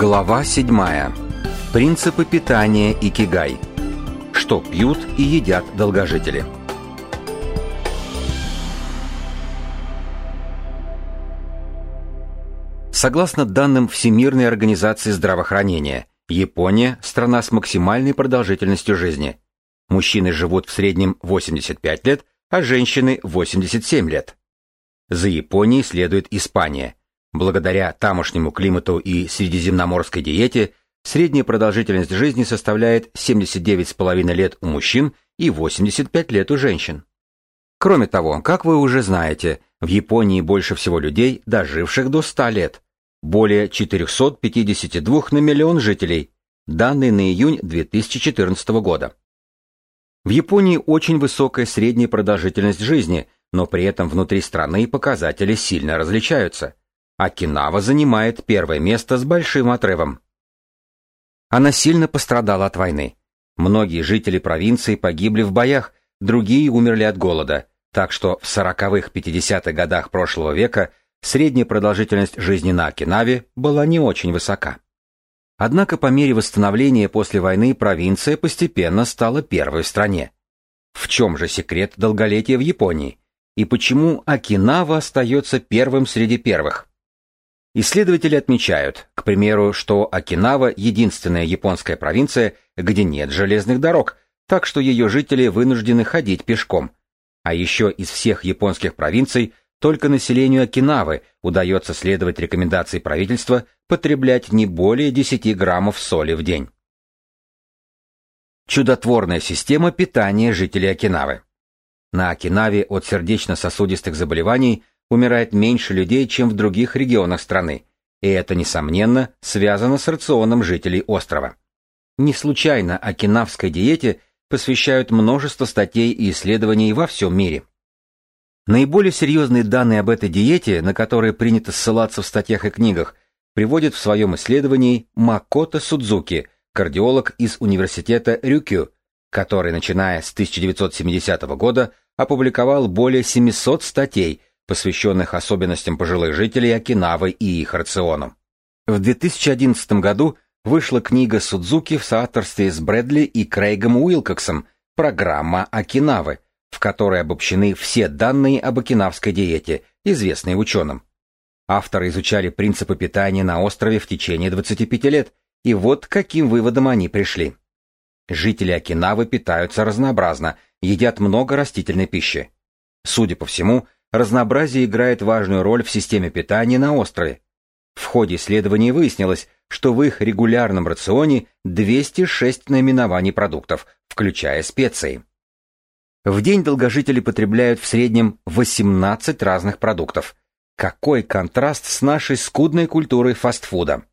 Глава 7. Принципы питания икигай. Что пьют и едят долгожители. Согласно данным Всемирной организации здравоохранения, Япония – страна с максимальной продолжительностью жизни. Мужчины живут в среднем 85 лет, а женщины – 87 лет. За Японией следует Испания. Благодаря тамошнему климату и средиземноморской диете средняя продолжительность жизни составляет 79,5 лет у мужчин и 85 лет у женщин. Кроме того, как вы уже знаете, в Японии больше всего людей, доживших до 100 лет. Более 452 на миллион жителей. Данные на июнь 2014 года. В Японии очень высокая средняя продолжительность жизни, но при этом внутри страны показатели сильно различаются. Окинава занимает первое место с большим отрывом. Она сильно пострадала от войны. Многие жители провинции погибли в боях, другие умерли от голода, так что в 40-х-50-х годах прошлого века средняя продолжительность жизни на Окинаве была не очень высока. Однако по мере восстановления после войны провинция постепенно стала первой в стране. В чем же секрет долголетия в Японии? И почему Окинава остается первым среди первых? Исследователи отмечают, к примеру, что Окинава – единственная японская провинция, где нет железных дорог, так что ее жители вынуждены ходить пешком. А еще из всех японских провинций только населению Окинавы удается следовать рекомендации правительства потреблять не более 10 граммов соли в день. Чудотворная система питания жителей Окинавы. На Окинаве от сердечно-сосудистых заболеваний умирает меньше людей, чем в других регионах страны, и это, несомненно, связано с рационом жителей острова. Не случайно окинавской диете посвящают множество статей и исследований во всем мире. Наиболее серьезные данные об этой диете, на которые принято ссылаться в статьях и книгах, приводит в своем исследовании Макото Судзуки, кардиолог из университета Рюкю, который, начиная с 1970 года, опубликовал более 700 статей, посвященных особенностям пожилых жителей Окинавы и их рациону. В 2011 году вышла книга Судзуки в соавторстве с Брэдли и Крейгом Уилкоксом «Программа Окинавы», в которой обобщены все данные об окинавской диете, известные ученым. Авторы изучали принципы питания на острове в течение 25 лет, и вот к каким выводам они пришли. Жители Окинавы питаются разнообразно, едят много растительной пищи. Судя по всему, разнообразие играет важную роль в системе питания на острове. В ходе исследований выяснилось, что в их регулярном рационе 206 наименований продуктов, включая специи. В день долгожители потребляют в среднем 18 разных продуктов. Какой контраст с нашей скудной культурой фастфуда!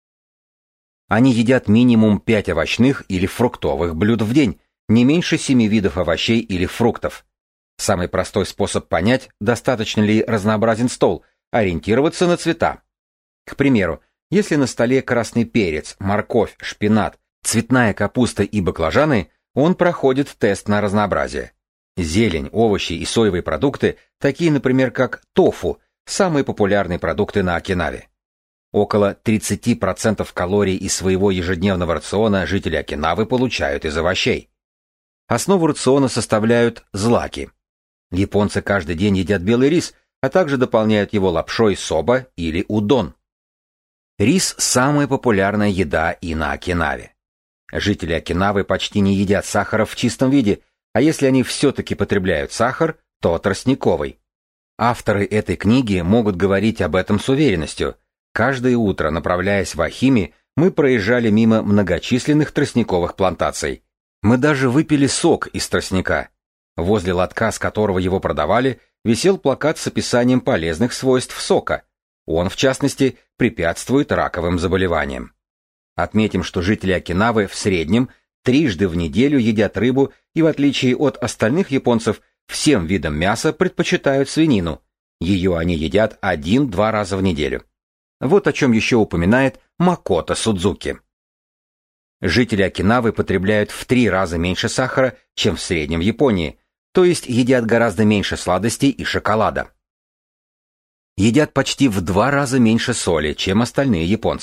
Они едят минимум 5 овощных или фруктовых блюд в день, не меньше 7 видов овощей или фруктов. Самый простой способ понять, достаточно ли разнообразен стол, ориентироваться на цвета. К примеру, если на столе красный перец, морковь, шпинат, цветная капуста и баклажаны, он проходит тест на разнообразие. Зелень, овощи и соевые продукты, такие, например, как тофу, самые популярные продукты на Окинаве. Около 30% калорий из своего ежедневного рациона жители Окинавы получают из овощей. Основу рациона составляют злаки. Японцы каждый день едят белый рис, а также дополняют его лапшой соба или удон. Рис – самая популярная еда и на Окинаве. Жители Окинавы почти не едят сахара в чистом виде, а если они все-таки потребляют сахар, то тростниковый. Авторы этой книги могут говорить об этом с уверенностью. Каждое утро, направляясь в Ахими, мы проезжали мимо многочисленных тростниковых плантаций. Мы даже выпили сок из тростника. Возле лотка, с которого его продавали, висел плакат с описанием полезных свойств сока. Он, в частности, препятствует раковым заболеваниям. Отметим, что жители Окинавы в среднем 3 раза в неделю едят рыбу и, в отличие от остальных японцев, всем видам мяса предпочитают свинину. Ее они едят 1-2 раза в неделю. Вот о чем еще упоминает Макото Судзуки. Жители Окинавы потребляют в 3 раза меньше сахара, чем в среднем в Японии, то есть едят гораздо меньше сладостей и шоколада. Едят почти в 2 раза меньше соли, чем остальные японцы,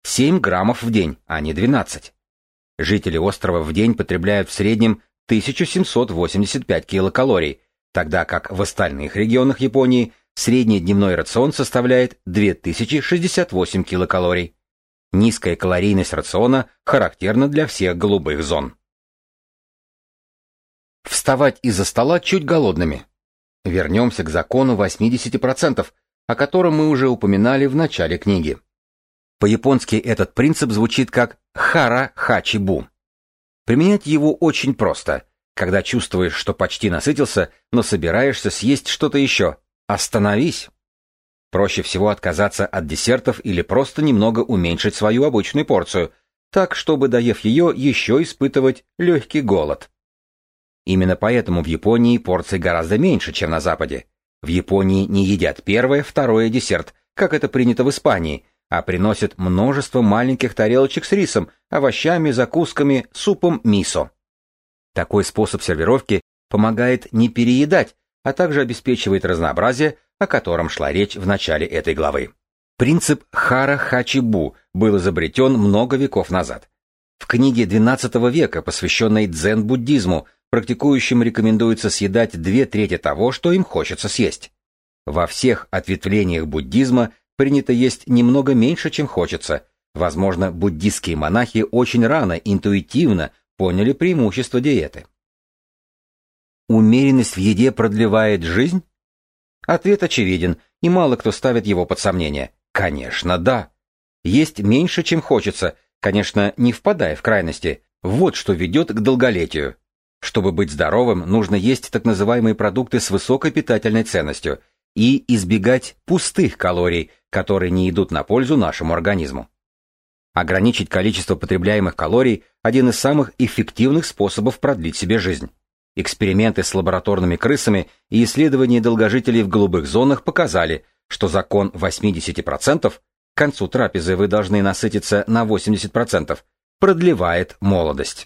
7 граммов в день, а не 12. Жители острова в день потребляют в среднем 1785 килокалорий, тогда как в остальных регионах Японии средний дневной рацион составляет 2068 килокалорий. Низкая калорийность рациона характерна для всех голубых зон. Вставать из-за стола чуть голодными. Вернемся к закону 80%, о котором мы уже упоминали в начале книги. По-японски этот принцип звучит как хара-хачи-бу. Применять его очень просто. Когда чувствуешь, что почти насытился, но собираешься съесть что-то еще, остановись. Проще всего отказаться от десертов или просто немного уменьшить свою обычную порцию, так, чтобы, доев ее, еще испытывать легкий голод. Именно поэтому в Японии порции гораздо меньше, чем на Западе. В Японии не едят первое, второе десерт, как это принято в Испании, а приносят множество маленьких тарелочек с рисом, овощами, закусками, супом мисо. Такой способ сервировки помогает не переедать, а также обеспечивает разнообразие, о котором шла речь в начале этой главы. Принцип хара-хачи-бу был изобретен много веков назад. В книге XII века, посвященной дзен-буддизму, практикующим рекомендуется съедать 2/3 того, что им хочется съесть. Во всех ответвлениях буддизма принято есть немного меньше, чем хочется. Возможно, буддистские монахи очень рано, интуитивно поняли преимущество диеты. Умеренность в еде продлевает жизнь? Ответ очевиден, и мало кто ставит его под сомнение. Конечно, да. Есть меньше, чем хочется, конечно, не впадая в крайности. Вот что ведет к долголетию. Чтобы быть здоровым, нужно есть так называемые продукты с высокой питательной ценностью и избегать пустых калорий, которые не идут на пользу нашему организму. Ограничить количество потребляемых калорий – один из самых эффективных способов продлить себе жизнь. Эксперименты с лабораторными крысами и исследования долгожителей в голубых зонах показали, что закон 80% к концу трапезы вы должны насытиться на 80%, продлевает молодость.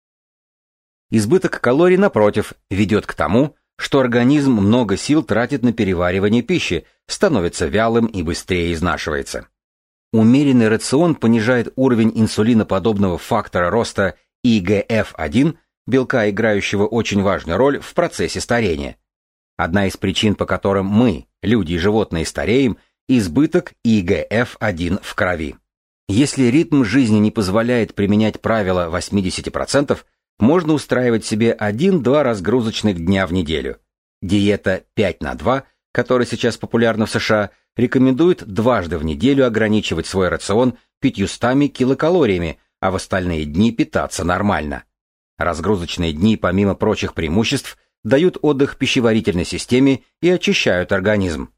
Избыток калорий, напротив, ведет к тому, что организм много сил тратит на переваривание пищи, становится вялым и быстрее изнашивается. Умеренный рацион понижает уровень инсулиноподобного фактора роста IGF-1, белка, играющего очень важную роль в процессе старения. Одна из причин, по которым мы, люди и животные, стареем, избыток IGF-1 в крови. Если ритм жизни не позволяет применять правило 80%, можно устраивать себе 1-2 разгрузочных дня в неделю. Диета 5/2, которая сейчас популярна в США, рекомендует дважды в неделю ограничивать свой рацион 500 килокалориями, а в остальные дни питаться нормально. Разгрузочные дни, помимо прочих преимуществ, дают отдых пищеварительной системе и очищают организм.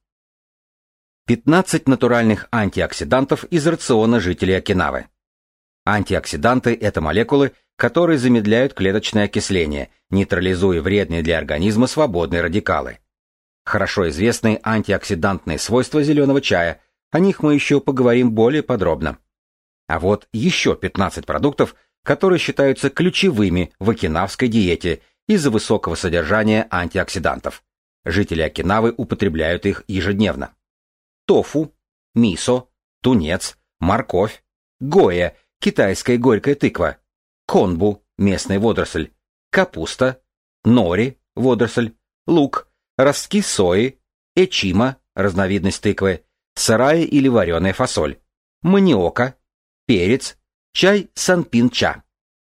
15 натуральных антиоксидантов из рациона жителей Окинавы. Антиоксиданты – это молекулы, которые замедляют клеточное окисление, нейтрализуя вредные для организма свободные радикалы. Хорошо известны антиоксидантные свойства зеленого чая, о них мы еще поговорим более подробно. А вот еще 15 продуктов, которые считаются ключевыми в окинавской диете из-за высокого содержания антиоксидантов. Жители Окинавы употребляют их ежедневно. Тофу, мисо, тунец, морковь, гоя, китайская горькая тыква, конбу, местная водоросль, капуста, нори, водоросль, лук, ростки сои, эчима, разновидность тыквы, сырая или вареная фасоль, маниока, перец, чай санпин-ча.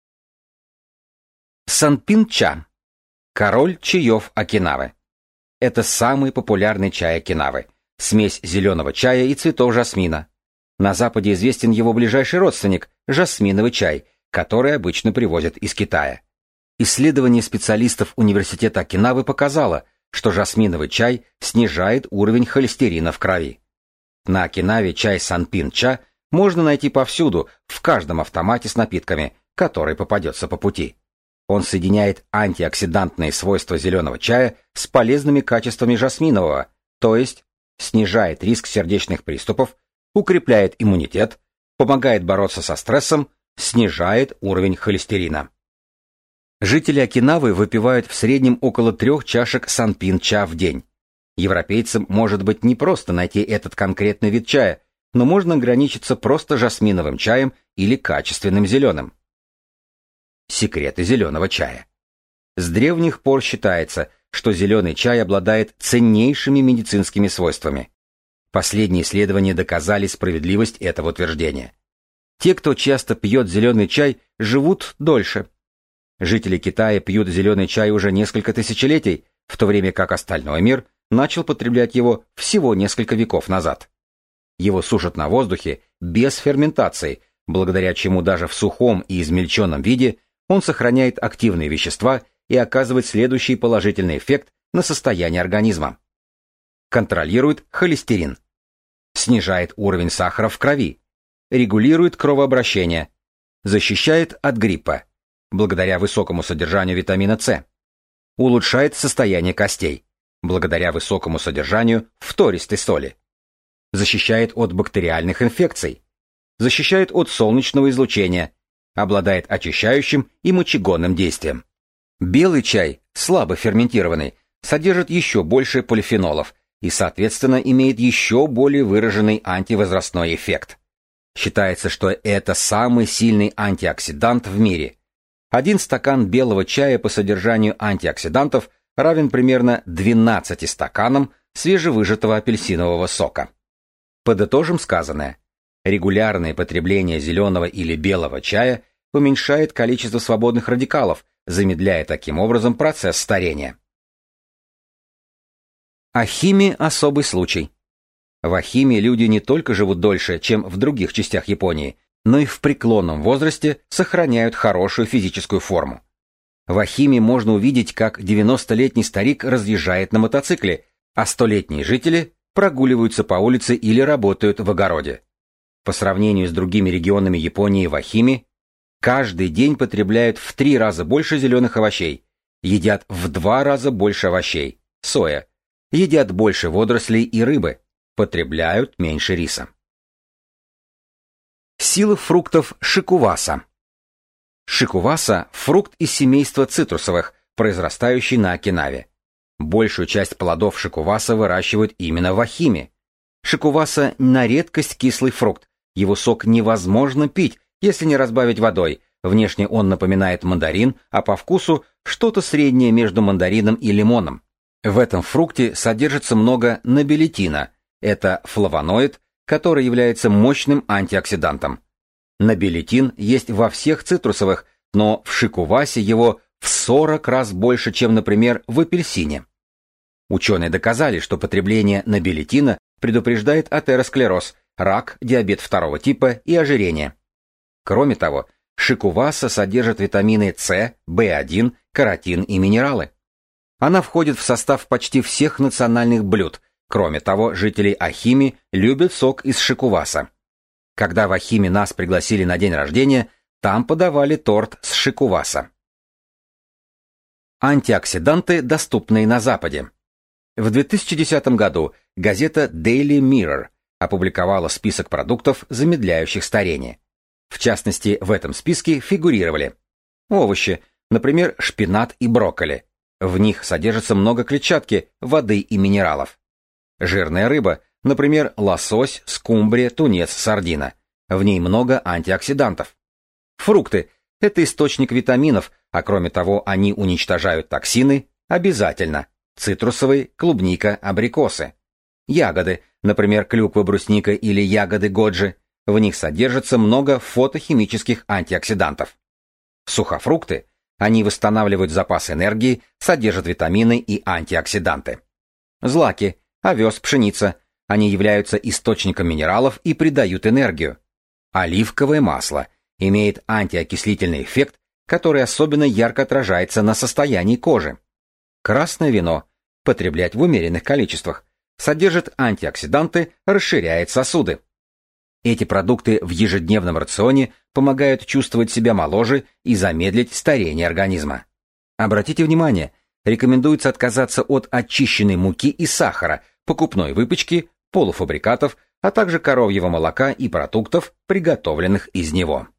Санпин-ча – король чаев Окинавы. Это самый популярный чай Окинавы, смесь зеленого чая и цветов жасмина. На Западе известен его ближайший родственник – жасминовый чай, который обычно привозят из Китая. Исследование специалистов Университета Окинавы показало, что жасминовый чай снижает уровень холестерина в крови. На Окинаве чай санпин-ча можно найти повсюду, в каждом автомате с напитками, который попадется по пути. Он соединяет антиоксидантные свойства зеленого чая с полезными качествами жасминового, то есть снижает риск сердечных приступов, укрепляет иммунитет, помогает бороться со стрессом, снижает уровень холестерина. Жители Окинавы выпивают в среднем около 3 чашек санпин-ча в день. Европейцам может быть непросто найти этот конкретный вид чая, но можно ограничиться просто жасминовым чаем или качественным зеленым. Секреты зеленого чая. С древних пор считается, что зеленый чай обладает ценнейшими медицинскими свойствами. Последние исследования доказали справедливость этого утверждения. Те, кто часто пьет зеленый чай, живут дольше. Жители Китая пьют зеленый чай уже несколько тысячелетий, в то время как остальной мир начал потреблять его всего несколько веков назад. Его сушат на воздухе без ферментации, благодаря чему даже в сухом и измельченном виде он сохраняет активные вещества и оказывает следующий положительный эффект на состояние организма. Контролирует холестерин, снижает уровень сахара в крови, регулирует кровообращение, защищает от гриппа, благодаря высокому содержанию витамина С, улучшает состояние костей, благодаря высокому содержанию фтористой соли, защищает от бактериальных инфекций, защищает от солнечного излучения, обладает очищающим и мочегонным действием. Белый чай, слабо ферментированный, содержит еще больше полифенолов и, соответственно, имеет еще более выраженный антивозрастной эффект. Считается, что это самый сильный антиоксидант в мире. 1 стакан белого чая по содержанию антиоксидантов равен примерно 12 стаканам свежевыжатого апельсинового сока. Подытожим сказанное. Регулярное потребление зеленого или белого чая уменьшает количество свободных радикалов, замедляя таким образом процесс старения. Ахиме – особый случай. В Ахиме люди не только живут дольше, чем в других частях Японии, но и в преклонном возрасте сохраняют хорошую физическую форму. В Ахиме можно увидеть, как 90-летний старик разъезжает на мотоцикле, а 100-летние жители прогуливаются по улице или работают в огороде. По сравнению с другими регионами Японии в Ахиме, каждый день потребляют в 3 раза больше зеленых овощей, едят в 2 раза больше овощей, соя, едят больше водорослей и рыбы, потребляют меньше риса. Сила фруктов шикуваса. Шикуваса – фрукт из семейства цитрусовых, произрастающий на Окинаве. Большую часть плодов шикуваса выращивают именно в Ахиме. Шикуваса – на редкость кислый фрукт, его сок невозможно пить, если не разбавить водой. Внешне он напоминает мандарин, а по вкусу что-то среднее между мандарином и лимоном. В этом фрукте содержится много нобелетина. Это флавоноид, который является мощным антиоксидантом. Нобелетин есть во всех цитрусовых, но в шикувасе его в 40 раз больше, чем, например, в апельсине. Ученые доказали, что потребление нобелетина предупреждает атеросклероз, рак, диабет 2 типа и ожирение. Кроме того, шикуваса содержит витамины С, В1, каротин и минералы. Она входит в состав почти всех национальных блюд. Кроме того, жители Ахиме любят сок из шикуваса. Когда в Ахиме нас пригласили на день рождения, там подавали торт с шикуваса. Антиоксиданты, доступные на Западе. В 2010 году газета Daily Mirror опубликовала список продуктов, замедляющих старение. В частности, в этом списке фигурировали овощи, например, шпинат и брокколи. В них содержится много клетчатки, воды и минералов. Жирная рыба, например, лосось, скумбрия, тунец, сардина. В ней много антиоксидантов. Фрукты – это источник витаминов, а кроме того они уничтожают токсины обязательно. Цитрусовые, клубника, абрикосы. Ягоды, например, клюква, брусника или ягоды годжи. В них содержится много фотохимических антиоксидантов. Сухофрукты – они восстанавливают запас энергии, содержат витамины и антиоксиданты. Злаки, овес, пшеница – они являются источником минералов и придают энергию. Оливковое масло имеет антиокислительный эффект, который особенно ярко отражается на состоянии кожи. Красное вино, потреблять в умеренных количествах, содержит антиоксиданты, расширяет сосуды. Эти продукты в ежедневном рационе помогают чувствовать себя моложе и замедлить старение организма. Обратите внимание, рекомендуется отказаться от очищенной муки и сахара, покупной выпечки, полуфабрикатов, а также коровьего молока и продуктов, приготовленных из него.